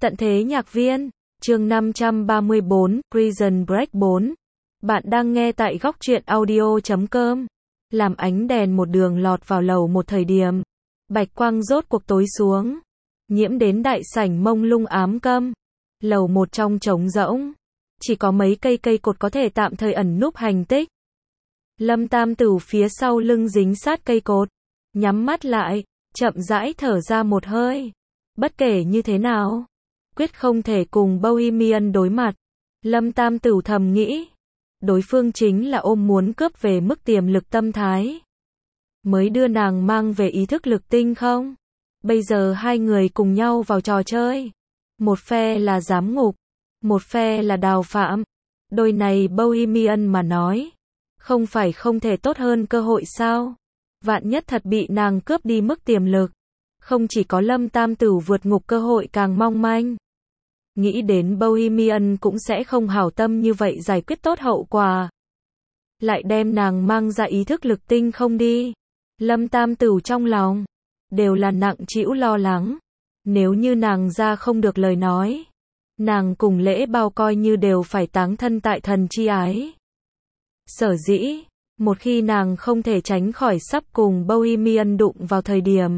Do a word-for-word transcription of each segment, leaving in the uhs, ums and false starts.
Tận thế nhạc viên, chương năm trăm ba mươi bốn, Prison Break bốn. Bạn đang nghe tại góc truyện audio chấm com. Làm ánh đèn một đường lọt vào lầu một thời điểm. Bạch quang rốt cuộc tối xuống. Nhiễm đến đại sảnh mông lung ám câm. Lầu một trong trống rỗng. Chỉ có mấy cây cây cột có thể tạm thời ẩn núp hành tích. Lâm Tam Tửu phía sau lưng dính sát cây cột. Nhắm mắt lại, chậm rãi thở ra một hơi. Bất kể như thế nào, quyết không thể cùng Bohemian đối mặt. Lâm Tam Tửu thầm nghĩ. Đối phương chính là ôm muốn cướp về mức tiềm lực tâm thái. Mới đưa nàng mang về ý thức lực tinh không? Bây giờ hai người cùng nhau vào trò chơi. Một phe là giám ngục, một phe là đào phạm. Đôi này Bohemian mà nói. Không phải không thể tốt hơn cơ hội sao? Vạn nhất thật bị nàng cướp đi mức tiềm lực. Không chỉ có Lâm Tam Tửu vượt ngục cơ hội càng mong manh. Nghĩ đến Bohemian cũng sẽ không hảo tâm như vậy giải quyết tốt hậu quả. Lại đem nàng mang ra ý thức lực tinh không đi. Lâm Tam Tửu trong lòng đều là nặng trĩu lo lắng. Nếu như nàng ra không được lời nói, nàng cùng Lễ Bao coi như đều phải táng thân tại thần chi ái. Sở dĩ, một khi nàng không thể tránh khỏi sắp cùng Bohemian đụng vào thời điểm,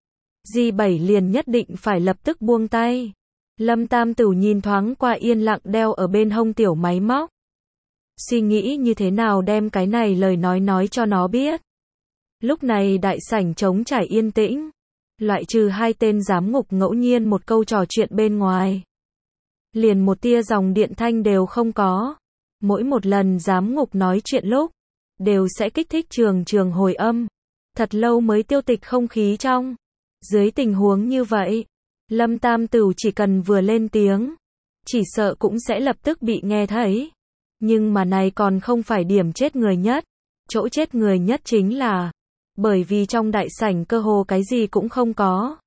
G bảy liền nhất định phải lập tức buông tay. Lâm Tam Tửu nhìn thoáng qua yên lặng đeo ở bên hông tiểu máy móc. Suy nghĩ như thế nào đem cái này lời nói nói cho nó biết. Lúc này đại sảnh trống trải yên tĩnh. Loại trừ hai tên giám ngục ngẫu nhiên một câu trò chuyện bên ngoài. Liền một tia dòng điện thanh đều không có. Mỗi một lần giám ngục nói chuyện lúc, đều sẽ kích thích trường trường hồi âm. Thật lâu mới tiêu tịch không khí trong. Dưới tình huống như vậy, Lâm Tam Tửu chỉ cần vừa lên tiếng, chỉ sợ cũng sẽ lập tức bị nghe thấy. Nhưng mà này còn không phải điểm chết người nhất. Chỗ chết người nhất chính là, bởi vì trong đại sảnh cơ hồ cái gì cũng không có.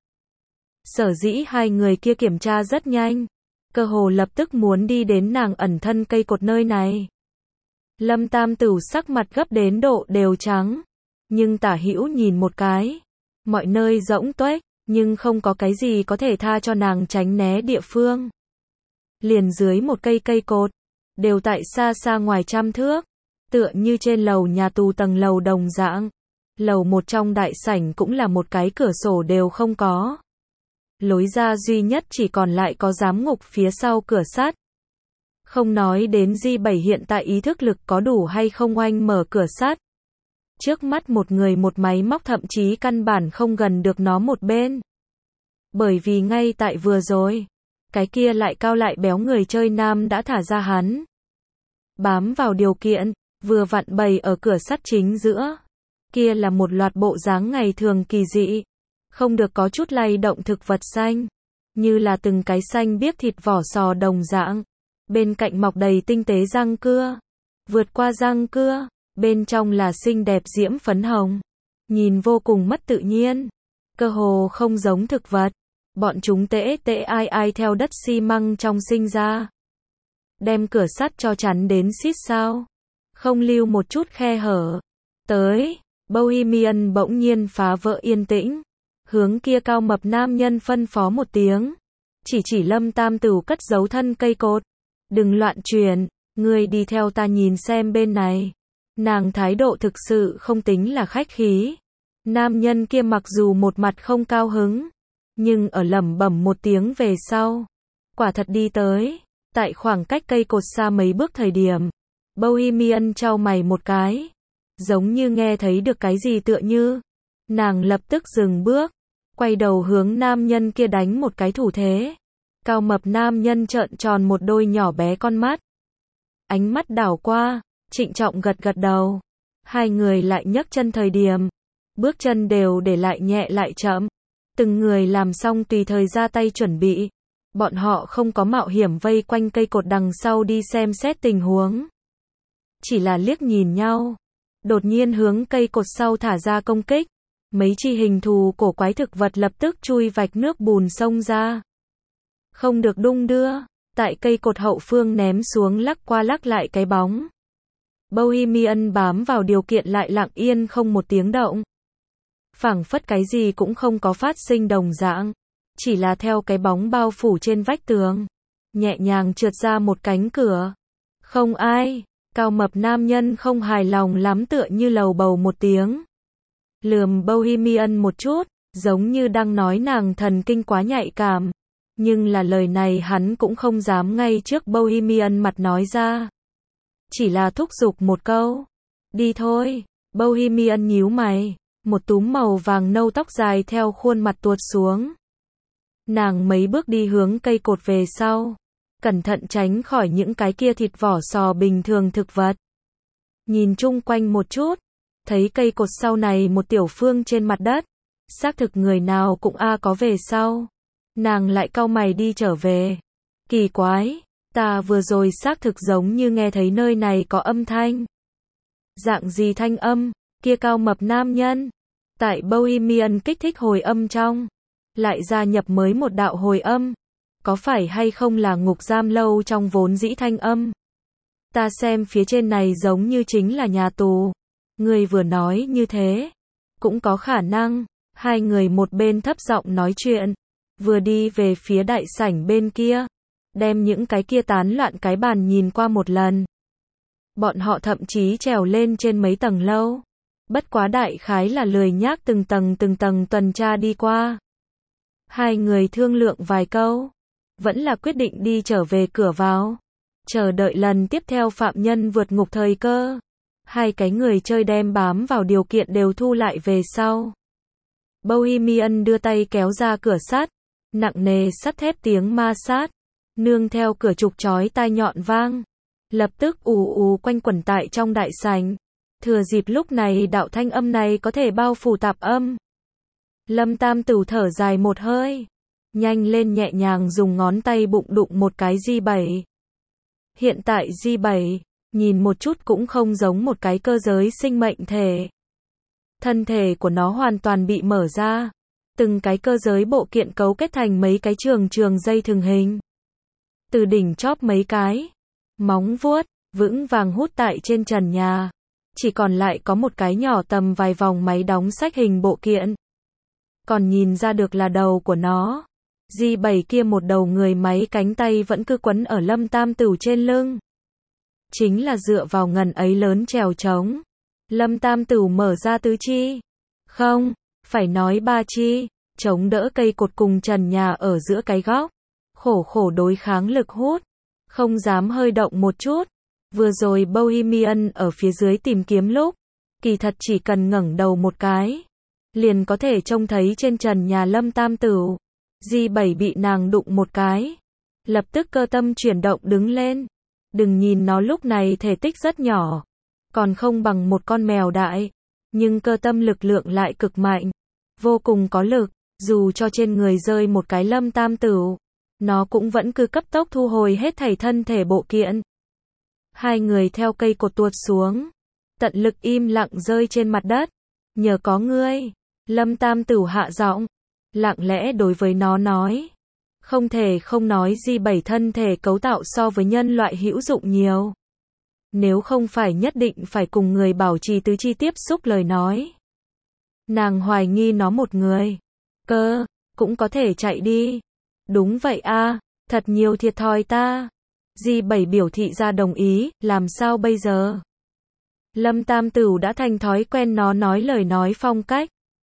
Sở dĩ hai người kia kiểm tra rất nhanh, cơ hồ lập tức muốn đi đến nàng ẩn thân cây cột nơi này. Lâm Tam Tửu sắc mặt gấp đến độ đều trắng, nhưng tả hữu nhìn một cái, mọi nơi rỗng tuếch, nhưng không có cái gì có thể tha cho nàng tránh né địa phương. Liền dưới một cây cây cột, đều tại xa xa ngoài trăm thước, tựa như trên lầu nhà tù tầng lầu đồng dạng. Lầu một trong đại sảnh cũng là một cái cửa sổ đều không có. Lối ra duy nhất chỉ còn lại có giám ngục phía sau cửa sắt. Không nói đến G bảy hiện tại ý thức lực có đủ hay không oanh mở cửa sắt. Trước mắt một người một máy móc thậm chí căn bản không gần được nó một bên. Bởi vì ngay tại vừa rồi, cái kia lại cao lại béo người chơi nam đã thả ra hắn. Bám vào điều kiện, vừa vặn bày ở cửa sắt chính giữa. Kia là một loạt bộ dáng ngày thường kỳ dị. Không được có chút lay động thực vật xanh. Như là từng cái xanh biếc thịt vỏ sò đồng dạng. Bên cạnh mọc đầy tinh tế răng cưa. Vượt qua răng cưa, bên trong là xinh đẹp diễm phấn hồng. Nhìn vô cùng mất tự nhiên. Cơ hồ không giống thực vật. Bọn chúng tễ tễ ai ai theo đất xi măng trong sinh ra. Đem cửa sắt cho chắn đến xít sao. Không lưu một chút khe hở. Tới, Bohemian bỗng nhiên phá vỡ yên tĩnh. Hướng kia cao mập nam nhân phân phó một tiếng. Chỉ chỉ Lâm Tam Tửu cất giấu thân cây cột. Đừng loạn chuyển, ngươi đi theo ta nhìn xem bên này. Nàng thái độ thực sự không tính là khách khí. Nam nhân kia mặc dù một mặt không cao hứng, nhưng ở lẩm bẩm một tiếng về sau, quả thật đi tới. Tại khoảng cách cây cột xa mấy bước thời điểm, Bohemian chau mày một cái, giống như nghe thấy được cái gì tựa như. Nàng lập tức dừng bước, quay đầu hướng nam nhân kia đánh một cái thủ thế. Cao mập nam nhân trợn tròn một đôi nhỏ bé con mắt. Ánh mắt đảo qua, trịnh trọng gật gật đầu. Hai người lại nhấc chân thời điểm, bước chân đều để lại nhẹ lại chậm. Từng người làm xong tùy thời ra tay chuẩn bị. Bọn họ không có mạo hiểm vây quanh cây cột đằng sau đi xem xét tình huống. Chỉ là liếc nhìn nhau. Đột nhiên hướng cây cột sau thả ra công kích. Mấy chi hình thù cổ quái thực vật lập tức chui vạch nước bùn xông ra. Không được đung đưa. Tại cây cột hậu phương ném xuống lắc qua lắc lại cái bóng. Bohemian bám vào điều kiện lại lặng yên không một tiếng động. Phảng phất cái gì cũng không có phát sinh đồng dạng. chỉ là theo cái bóng bao phủ trên vách tường, nhẹ nhàng trượt ra một cánh cửa. Không ai, cao mập nam nhân không hài lòng lắm tựa như lầu bầu một tiếng. Lườm Bohemian một chút, giống như đang nói nàng thần kinh quá nhạy cảm. Nhưng là lời này hắn cũng không dám ngay trước Bohemian mặt nói ra. Chỉ là thúc giục một câu. Đi thôi. Bohemian nhíu mày. Một túm màu vàng nâu tóc dài theo khuôn mặt tuột xuống. Nàng mấy bước đi hướng cây cột về sau. Cẩn thận tránh khỏi những cái kia thịt vỏ sò bình thường thực vật. Nhìn chung quanh một chút. Thấy cây cột sau này một tiểu phương trên mặt đất. Xác thực người nào cũng a có về sau. Nàng lại cau mày đi trở về. Kỳ quái, ta vừa rồi xác thực giống như nghe thấy nơi này có âm thanh. Dạng gì thanh âm, kia cao mập nam nhân. Tại Bohemian kích thích hồi âm trong. Lại gia nhập mới một đạo hồi âm. Có phải hay không là ngục giam lâu trong vốn dĩ thanh âm. Ta xem phía trên này giống như chính là nhà tù. Người vừa nói như thế. Cũng có khả năng. Hai người một bên thấp giọng nói chuyện. Vừa đi về phía đại sảnh bên kia. Đem những cái kia tán loạn cái bàn nhìn qua một lần. Bọn họ thậm chí trèo lên trên mấy tầng lâu. Bất quá đại khái là lười nhác từng tầng từng tầng tuần tra đi qua. Hai người thương lượng vài câu. Vẫn là quyết định đi trở về cửa vào. Chờ đợi lần tiếp theo phạm nhân vượt ngục thời cơ. Hai cái người chơi đem bám vào điều kiện đều thu lại về sau. Bohemian đưa tay kéo ra cửa sắt. Nặng nề sắt thép tiếng ma sát. Nương theo cửa trục chói tai nhọn vang. Lập tức ù ù quanh quẩn tại trong đại sảnh. Thừa dịp lúc này đạo thanh âm này có thể bao phủ tạp âm. Lâm Tam Tửu thở dài một hơi. Nhanh lên nhẹ nhàng dùng ngón tay bụng đụng một cái G bảy. Hiện tại G bảy, nhìn một chút cũng không giống một cái cơ giới sinh mệnh thể. Thân thể của nó hoàn toàn bị mở ra. Từng cái cơ giới bộ kiện cấu kết thành mấy cái trường trường dây thường hình. Từ đỉnh chóp mấy cái. Móng vuốt, vững vàng hút tại trên trần nhà. Chỉ còn lại có một cái nhỏ tầm vài vòng máy đóng sách hình bộ kiện. Còn nhìn ra được là đầu của nó. G bảy kia một đầu người máy cánh tay vẫn cứ quấn ở Lâm Tam Tửu trên lưng. Chính là dựa vào ngần ấy lớn trèo trống. Lâm Tam Tửu mở ra tứ chi. Không, phải nói ba chi. Chống đỡ cây cột cùng trần nhà ở giữa cái góc. Khổ khổ đối kháng lực hút. Không dám hơi động một chút. Vừa rồi Bohemian ở phía dưới tìm kiếm lúc. Kỳ thật chỉ cần ngẩng đầu một cái. Liền có thể trông thấy trên trần nhà Lâm Tam Tửu. G bảy bị nàng đụng một cái. Lập tức cơ tâm chuyển động đứng lên. Đừng nhìn nó lúc này thể tích rất nhỏ. Còn không bằng một con mèo đại. Nhưng cơ tâm lực lượng lại cực mạnh. Vô cùng có lực. Dù cho trên người rơi một cái Lâm Tam Tửu. Nó cũng vẫn cứ cấp tốc thu hồi hết thảy thân thể bộ kiện. Hai người theo cây cột tuột xuống. Tận lực im lặng rơi trên mặt đất. Nhờ có ngươi. Lâm Tam Tửu hạ giọng. Lặng lẽ đối với nó nói. Không thể không nói G bảy thân thể cấu tạo so với nhân loại hữu dụng nhiều. Nếu không phải nhất định phải cùng người bảo trì tứ chi tiếp xúc lời nói. Nàng hoài nghi nó một người. Cơ, cũng có thể chạy đi. Đúng vậy a, thật nhiều thiệt thòi ta. G bảy biểu thị ra đồng ý, làm sao bây giờ? Lâm Tam Tửu đã thành thói quen nó nói lời nói phong cách.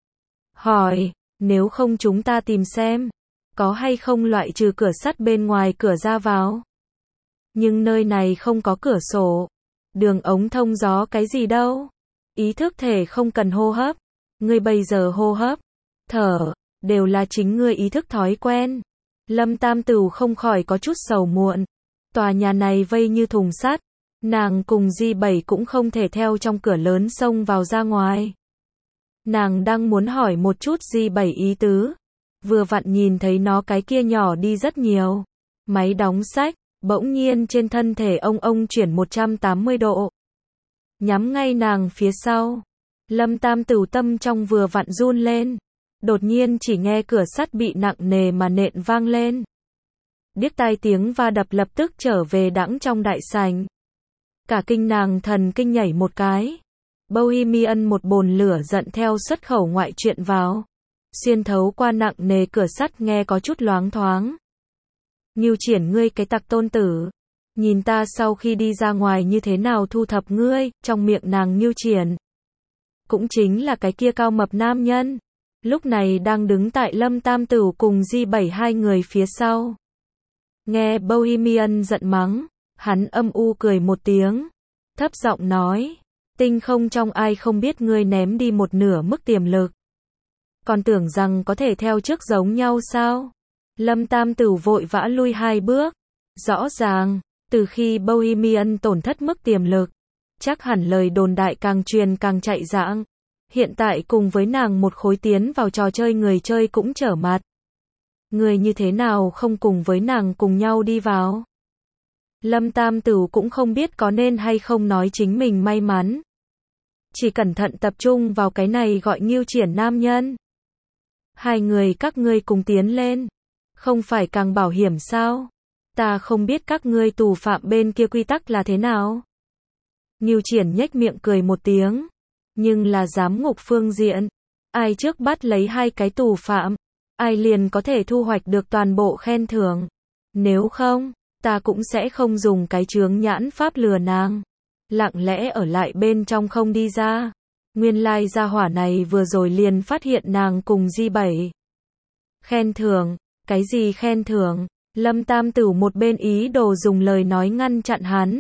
Hỏi, nếu không chúng ta tìm xem, có hay không loại trừ cửa sắt bên ngoài cửa ra vào. Nhưng nơi này không có cửa sổ, đường ống thông gió cái gì đâu. Ý thức thể không cần hô hấp, ngươi bây giờ hô hấp, thở, đều là chính ngươi ý thức thói quen. Lâm Tam Tửu không khỏi có chút sầu muộn. Tòa nhà này vây như thùng sắt, nàng cùng G bảy cũng không thể theo trong cửa lớn xông vào ra ngoài. Nàng đang muốn hỏi một chút G bảy ý tứ. Vừa vặn nhìn thấy nó cái kia nhỏ đi rất nhiều. Máy đóng sách, bỗng nhiên trên thân thể ông ông chuyển một trăm tám mươi độ. Nhắm ngay nàng phía sau. Lâm Tam Tửu tâm trong vừa vặn run lên. Đột nhiên chỉ nghe cửa sắt bị nặng nề mà nện vang lên. Điếc tai tiếng va đập lập tức trở về đãng trong đại sảnh. Cả kinh nàng thần kinh nhảy một cái. Bohemian một bồn lửa giận theo xuất khẩu ngoại chuyện vào. xuyên thấu qua nặng nề cửa sắt nghe có chút loáng thoáng. Ngưu Triển, ngươi cái tặc tôn tử, nhìn ta sau khi đi ra ngoài như thế nào thu thập ngươi. Trong miệng nàng Ngưu Triển, cũng chính là cái kia cao mập nam nhân, lúc này đang đứng tại Lâm Tam Tửu cùng Di bảy hai người phía sau. Nghe Bohemian giận mắng, hắn âm u cười một tiếng, thấp giọng nói, tinh không trong ai không biết ngươi ném đi một nửa mức tiềm lực. Còn tưởng rằng có thể theo trước giống nhau sao? Lâm Tam Tửu vội vã lui hai bước. Rõ ràng, từ khi Bohemian tổn thất mức tiềm lực, chắc hẳn lời đồn đại càng truyền càng chạy rãng. Hiện tại cùng với nàng một khối tiến vào trò chơi người chơi cũng trở mặt. Người như thế nào không cùng với nàng cùng nhau đi vào? Lâm Tam Tửu cũng không biết có nên hay không nói chính mình may mắn. Chỉ cẩn thận tập trung vào cái này gọi Ngưu Triển nam nhân. Hai người các ngươi cùng tiến lên, không phải càng bảo hiểm sao? Ta không biết các ngươi tù phạm bên kia quy tắc là thế nào. Ngưu Triển nhếch miệng cười một tiếng, nhưng là giám ngục phương diện, ai trước bắt lấy hai cái tù phạm, ai liền có thể thu hoạch được toàn bộ khen thưởng. Nếu không, ta cũng sẽ không dùng cái chướng nhãn pháp lừa nàng, lặng lẽ ở lại bên trong không đi ra. Nguyên lai gia hỏa này vừa rồi liền phát hiện nàng cùng Di bảy. Khen thưởng, cái gì khen thưởng? Lâm Tam Tửu một bên ý đồ dùng lời nói ngăn chặn hắn,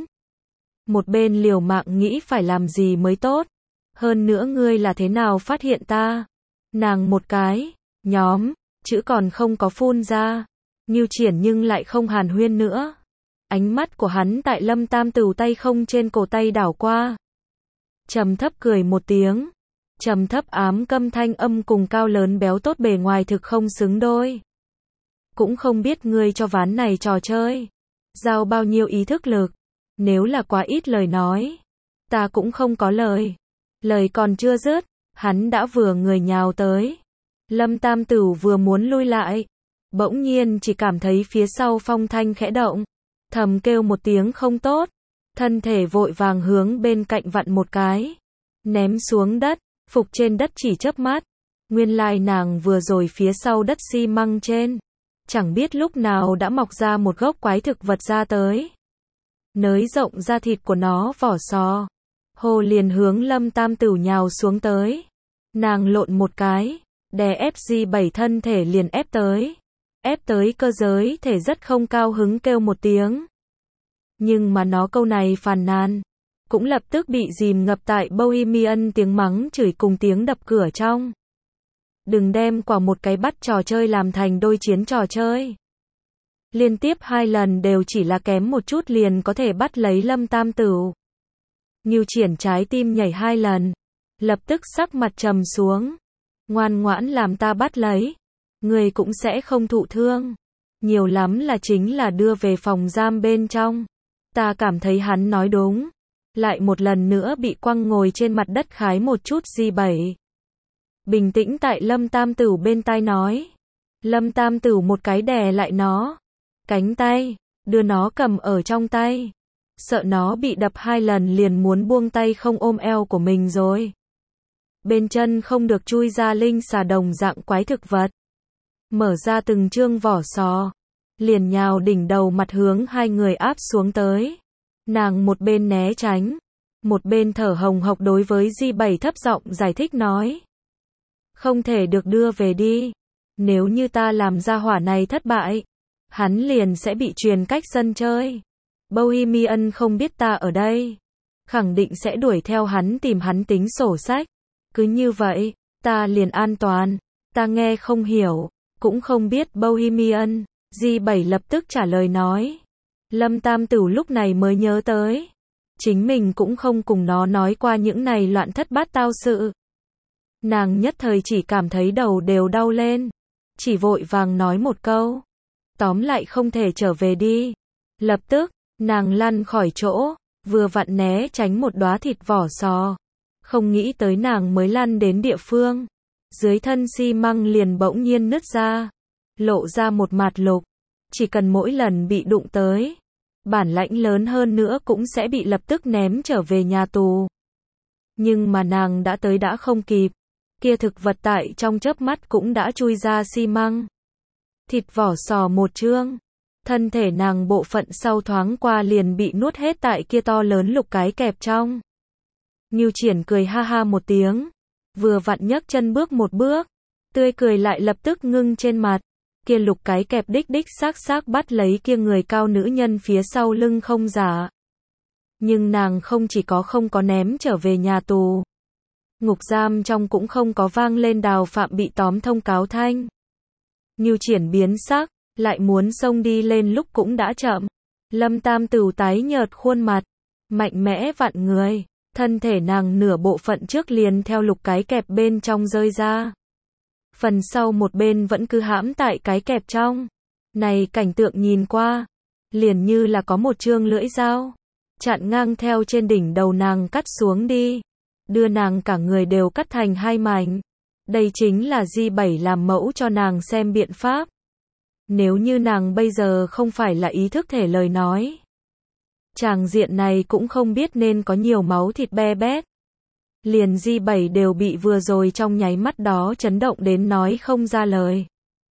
một bên liều mạng nghĩ phải làm gì mới tốt. Hơn nữa ngươi là thế nào phát hiện ta? Nàng một cái, nhóm, chữ còn không có phun ra. Ngưu Triển nhưng lại không hàn huyên nữa. Ánh mắt của hắn tại Lâm Tam Tửu tay không trên cổ tay đảo qua. Trầm thấp cười một tiếng. Trầm thấp ám câm thanh âm cùng cao lớn béo tốt bề ngoài thực không xứng đôi. Cũng không biết ngươi cho ván này trò chơi giao bao nhiêu ý thức lực. Nếu là quá ít lời nói, ta cũng không có lời. Lời còn chưa dứt, hắn đã vừa người nhào tới. Lâm Tam Tửu vừa muốn lui lại, bỗng nhiên chỉ cảm thấy phía sau phong thanh khẽ động, thầm kêu một tiếng không tốt, thân thể vội vàng hướng bên cạnh vặn một cái, ném xuống đất, phục trên đất chỉ chớp mắt. Nguyên lai nàng vừa rồi phía sau đất xi măng trên, chẳng biết lúc nào đã mọc ra một gốc quái thực vật ra tới. Nới rộng da thịt của nó vỏ sò, hồ liền hướng Lâm Tam Tửu nhào xuống tới. Nàng lộn một cái, đè ép Di bảy thân thể liền ép tới. Ép tới cơ giới thể rất không cao hứng kêu một tiếng. Nhưng mà nó câu này phàn nàn, cũng lập tức bị dìm ngập tại Bohemian tiếng mắng chửi cùng tiếng đập cửa trong. Đừng đem quả một cái bắt trò chơi làm thành đôi chiến trò chơi. Liên tiếp hai lần đều chỉ là kém một chút liền có thể bắt lấy Lâm Tam Tửu. Ngưu Triển trái tim nhảy hai lần, lập tức sắc mặt trầm xuống. Ngoan ngoãn làm ta bắt lấy, người cũng sẽ không thụ thương. Nhiều lắm là chính là đưa về phòng giam bên trong. Ta cảm thấy hắn nói đúng. Lại một lần nữa bị quăng ngồi trên mặt đất khái một chút Di bảy. Bình tĩnh tại Lâm Tam Tửu bên tai nói. Lâm Tam Tửu một cái đè lại nó, cánh tay, đưa nó cầm ở trong tay. Sợ nó bị đập hai lần liền muốn buông tay không ôm eo của mình rồi. Bên chân không được chui ra linh xà đồng dạng quái thực vật. Mở ra từng chương vỏ sò, liền nhào đỉnh đầu mặt hướng hai người áp xuống tới. Nàng một bên né tránh, một bên thở hồng hộc đối với Di bảy thấp giọng giải thích nói. Không thể được đưa về đi. Nếu như ta làm ra hỏa này thất bại, hắn liền sẽ bị truyền cách sân chơi. Bohemian không biết ta ở đây, khẳng định sẽ đuổi theo hắn tìm hắn tính sổ sách. Cứ như vậy, ta liền an toàn. Ta nghe không hiểu, cũng không biết Bohemian. Di bảy lập tức trả lời nói. Lâm Tam Tửu lúc này mới nhớ tới, chính mình cũng không cùng nó nói qua những này loạn thất bát tao sự. Nàng nhất thời chỉ cảm thấy đầu đều đau lên, chỉ vội vàng nói một câu. Tóm lại không thể trở về đi. Lập tức, nàng lăn khỏi chỗ, vừa vặn né tránh một đóa thịt vỏ sò. Không nghĩ tới nàng mới lăn đến địa phương, dưới thân xi măng liền bỗng nhiên nứt ra, lộ ra một mạt lục. Chỉ cần mỗi lần bị đụng tới, bản lãnh lớn hơn nữa cũng sẽ bị lập tức ném trở về nhà tù. Nhưng mà nàng đã tới đã không kịp. Kia thực vật tại trong chớp mắt cũng đã chui ra xi măng. Thịt vỏ sò một chương. Thân thể nàng bộ phận sau thoáng qua liền bị nuốt hết tại kia to lớn lục cái kẹp trong. Ngưu Triển cười ha ha một tiếng. Vừa vặn nhấc chân bước một bước. Tươi cười lại lập tức ngưng trên mặt. Kia lục cái kẹp đích đích xác xác bắt lấy kia người cao nữ nhân phía sau lưng không giả. Nhưng nàng không chỉ có không có ném trở về nhà tù. Ngục giam trong cũng không có vang lên đào phạm bị tóm thông cáo thanh. Ngưu Triển biến sắc, lại muốn xông đi lên lúc cũng đã chậm. Lâm Tam Tửu tái nhợt khuôn mặt, mạnh mẽ vặn người, thân thể nàng nửa bộ phận trước liền theo lục cái kẹp bên trong rơi ra. Phần sau một bên vẫn cứ hãm tại cái kẹp trong. Này cảnh tượng nhìn qua, liền như là có một chương lưỡi dao, chặn ngang theo trên đỉnh đầu nàng cắt xuống đi, đưa nàng cả người đều cắt thành hai mảnh. Đây chính là Di bảy làm mẫu cho nàng xem biện pháp. Nếu như nàng bây giờ không phải là ý thức thể lời nói, tràng diện này cũng không biết nên có nhiều máu thịt be bét. Liền Di bảy đều bị vừa rồi trong nháy mắt đó chấn động đến nói không ra lời.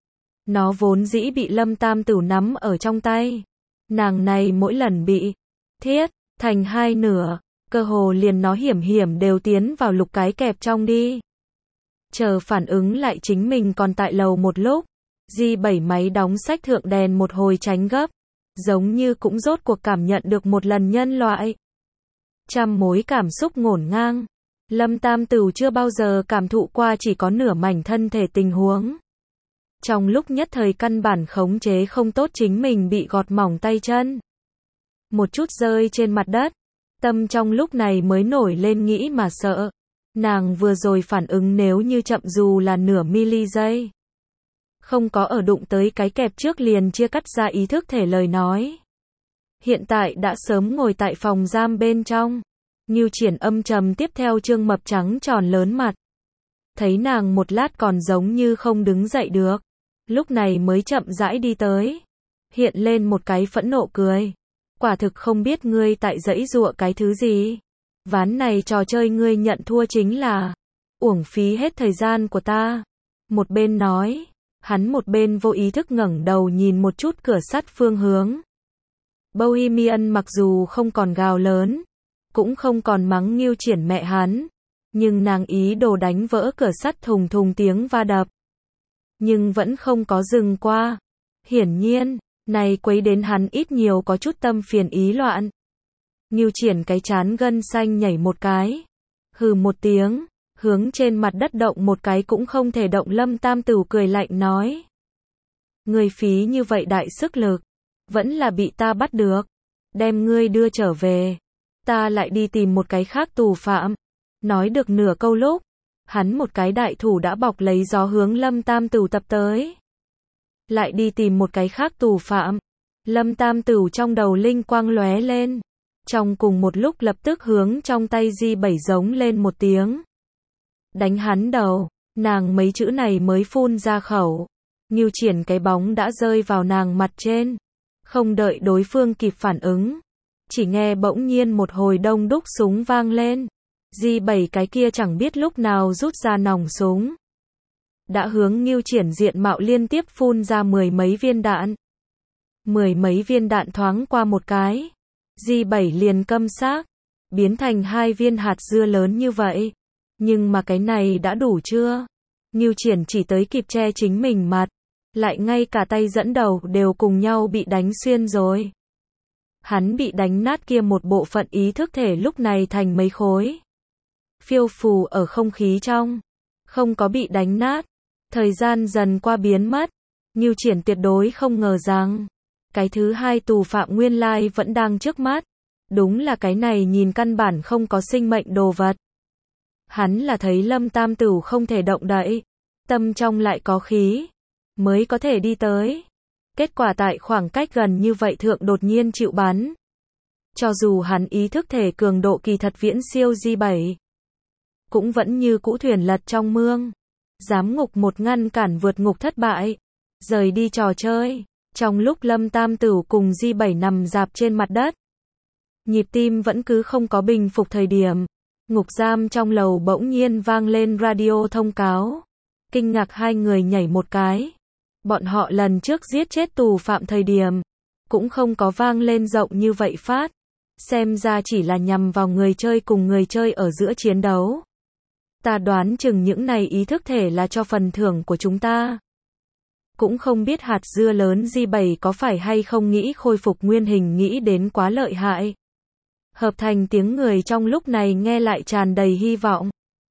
Nó vốn dĩ bị Lâm Tam Tửu nắm ở trong tay. Nàng này mỗi lần bị thiết thành hai nửa, cơ hồ liền nó hiểm hiểm đều tiến vào lục cái kẹp trong đi. Chờ phản ứng lại chính mình còn tại lầu một lúc. Di bảy máy đóng sách thượng đèn một hồi tránh gấp. Giống như cũng rốt cuộc cảm nhận được một lần nhân loại. Trăm mối cảm xúc ngổn ngang. Lâm Tam Tửu chưa bao giờ cảm thụ qua chỉ có nửa mảnh thân thể tình huống. Trong lúc nhất thời căn bản khống chế không tốt chính mình bị gọt mỏng tay chân. Một chút rơi trên mặt đất. Tâm trong lúc này mới nổi lên nghĩ mà sợ. Nàng vừa rồi phản ứng nếu như chậm dù là nửa mili giây. Không có ở đụng tới cái kẹp trước liền chia cắt ra ý thức thể lời nói. Hiện tại đã sớm ngồi tại phòng giam bên trong. Ngưu Triển âm trầm tiếp theo trương mập trắng tròn lớn mặt. Thấy nàng một lát còn giống như không đứng dậy được. Lúc này mới chậm rãi đi tới. Hiện lên một cái phẫn nộ cười. Quả thực không biết ngươi tại giãy giụa cái thứ gì. Ván này trò chơi ngươi nhận thua chính là uổng phí hết thời gian của ta. Một bên nói, hắn một bên vô ý thức ngẩng đầu nhìn một chút cửa sắt phương hướng. Bohemian mặc dù không còn gào lớn, cũng không còn mắng Ngưu Triển mẹ hắn, nhưng nàng ý đồ đánh vỡ cửa sắt thùng thùng tiếng va đập. Nhưng vẫn không có dừng qua. Hiển nhiên, này quấy đến hắn ít nhiều có chút tâm phiền ý loạn. Ngưu Triển cái chán gân xanh nhảy một cái. Hừ một tiếng, hướng trên mặt đất động một cái cũng không thể động. Lâm Tam Tửu cười lạnh nói. Ngươi phí như vậy đại sức lực, vẫn là bị ta bắt được. Đem ngươi đưa trở về. Ta lại đi tìm một cái khác tù phạm. Nói được nửa câu lúc, hắn một cái đại thủ đã bọc lấy gió hướng Lâm Tam Tửu tập tới. Lại đi tìm một cái khác tù phạm. Lâm Tam Tửu trong đầu linh quang lóe lên. Trong cùng một lúc lập tức hướng trong tay Di bảy giống lên một tiếng. Đánh hắn đầu, nàng mấy chữ này mới phun ra khẩu. Ngưu Triển cái bóng đã rơi vào nàng mặt trên. Không đợi đối phương kịp phản ứng. Chỉ nghe bỗng nhiên một hồi đông đúc súng vang lên. Di bảy cái kia chẳng biết lúc nào rút ra nòng súng. Đã hướng Ngưu Triển diện mạo liên tiếp phun ra mười mấy viên đạn. Mười mấy viên đạn thoáng qua một cái. Di bảy liền câm xác, biến thành hai viên hạt dưa lớn như vậy. Nhưng mà cái này đã đủ chưa? Ngưu Triển chỉ tới kịp che chính mình mặt, lại ngay cả tay dẫn đầu đều cùng nhau bị đánh xuyên rồi. Hắn bị đánh nát kia một bộ phận ý thức thể lúc này thành mấy khối. Phiêu phù ở không khí trong, không có bị đánh nát. Thời gian dần qua biến mất. Ngưu Triển tuyệt đối không ngờ rằng cái thứ hai tù phạm nguyên lai vẫn đang trước mắt. Đúng là cái này nhìn căn bản không có sinh mệnh đồ vật. Hắn là thấy Lâm Tam Tửu không thể động đậy, tâm trong lại có khí, mới có thể đi tới. Kết quả tại khoảng cách gần như vậy thượng đột nhiên chịu bắn. Cho dù hắn ý thức thể cường độ kỳ thật viễn siêu Di bảy, cũng vẫn như cũ thuyền lật trong mương. Giám ngục một ngăn cản vượt ngục thất bại, rời đi trò chơi. Trong lúc Lâm Tam Tửu cùng Di bảy nằm rạp trên mặt đất, nhịp tim vẫn cứ không có bình phục thời điểm, Ngục giam trong lầu bỗng nhiên vang lên radio thông cáo. Kinh ngạc hai người nhảy một cái. Bọn họ lần trước giết chết tù phạm thời điểm, cũng không có vang lên rộng như vậy phát. Xem ra chỉ là nhằm vào người chơi cùng người chơi ở giữa chiến đấu. Ta đoán chừng những này ý thức thể là cho phần thưởng của chúng ta. Cũng không biết hạt dưa lớn G bảy có phải hay không nghĩ khôi phục nguyên hình nghĩ đến quá lợi hại. Hợp thành tiếng người trong lúc này nghe lại tràn đầy hy vọng.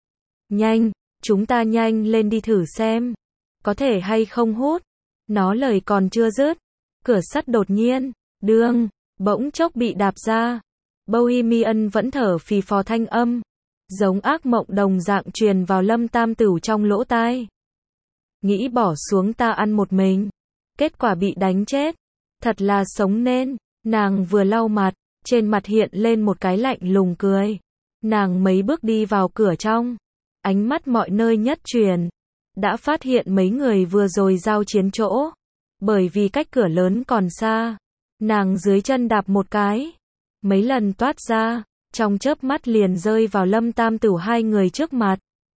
Nhanh, chúng ta nhanh lên đi thử xem. Có thể hay không hút. Nó lời còn chưa dứt. Cửa sắt đột nhiên, đương, bỗng chốc bị đạp ra. Bohemian vẫn thở phì phò thanh âm. Giống ác mộng đồng dạng truyền vào Lâm Tam Tửu trong lỗ tai. Nghĩ bỏ xuống ta ăn một mình. Kết quả bị đánh chết. Thật là sống nên. Nàng vừa lau mặt, trên mặt hiện lên một cái lạnh lùng cười. Nàng mấy bước đi vào cửa trong. Ánh mắt mọi nơi nhất truyền. Đã phát hiện mấy người vừa rồi giao chiến chỗ. Bởi vì cách cửa lớn còn xa. Nàng dưới chân đạp một cái. Mấy lần toát ra. Trong chớp mắt liền rơi vào Lâm Tam Tửu hai người trước mặt.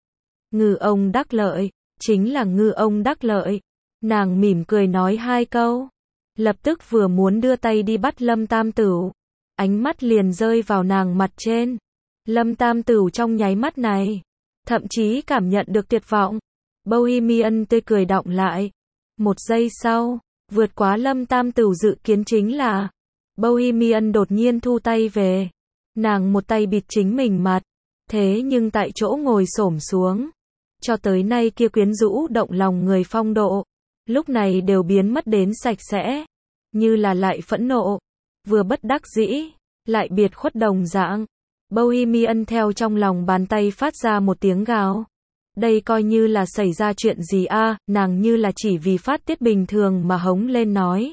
Ngư ông đắc lợi. Chính là ngư ông đắc lợi. Nàng mỉm cười nói hai câu. Lập tức vừa muốn đưa tay đi bắt Lâm Tam Tửu. Ánh mắt liền rơi vào nàng mặt trên. Lâm Tam Tửu trong nháy mắt này. Thậm chí cảm nhận được tuyệt vọng. Bohemian tươi cười đọng lại. Một giây sau. Vượt quá Lâm Tam Tửu dự kiến chính là. Bohemian đột nhiên thu tay về. Nàng một tay bịt chính mình mặt. Thế nhưng tại chỗ ngồi xổm xuống. Cho tới nay kia quyến rũ động lòng người phong độ. Lúc này đều biến mất đến sạch sẽ. Như là lại phẫn nộ. Vừa bất đắc dĩ. Lại biệt khuất đồng dạng. Bohemian theo trong lòng bàn tay phát ra một tiếng gào. Đây coi như là xảy ra chuyện gì a? À, nàng như là chỉ vì phát tiết bình thường mà hống lên nói.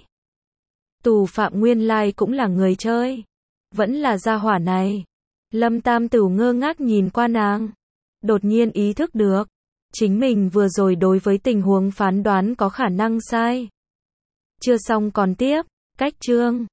Tù phạm nguyên lai cũng là người chơi. Vẫn là gia hỏa này. Lâm Tam Tửu ngơ ngác nhìn qua nàng. Đột nhiên ý thức được. Chính mình vừa rồi đối với tình huống phán đoán có khả năng sai. Chưa xong còn tiếp. Cách chương.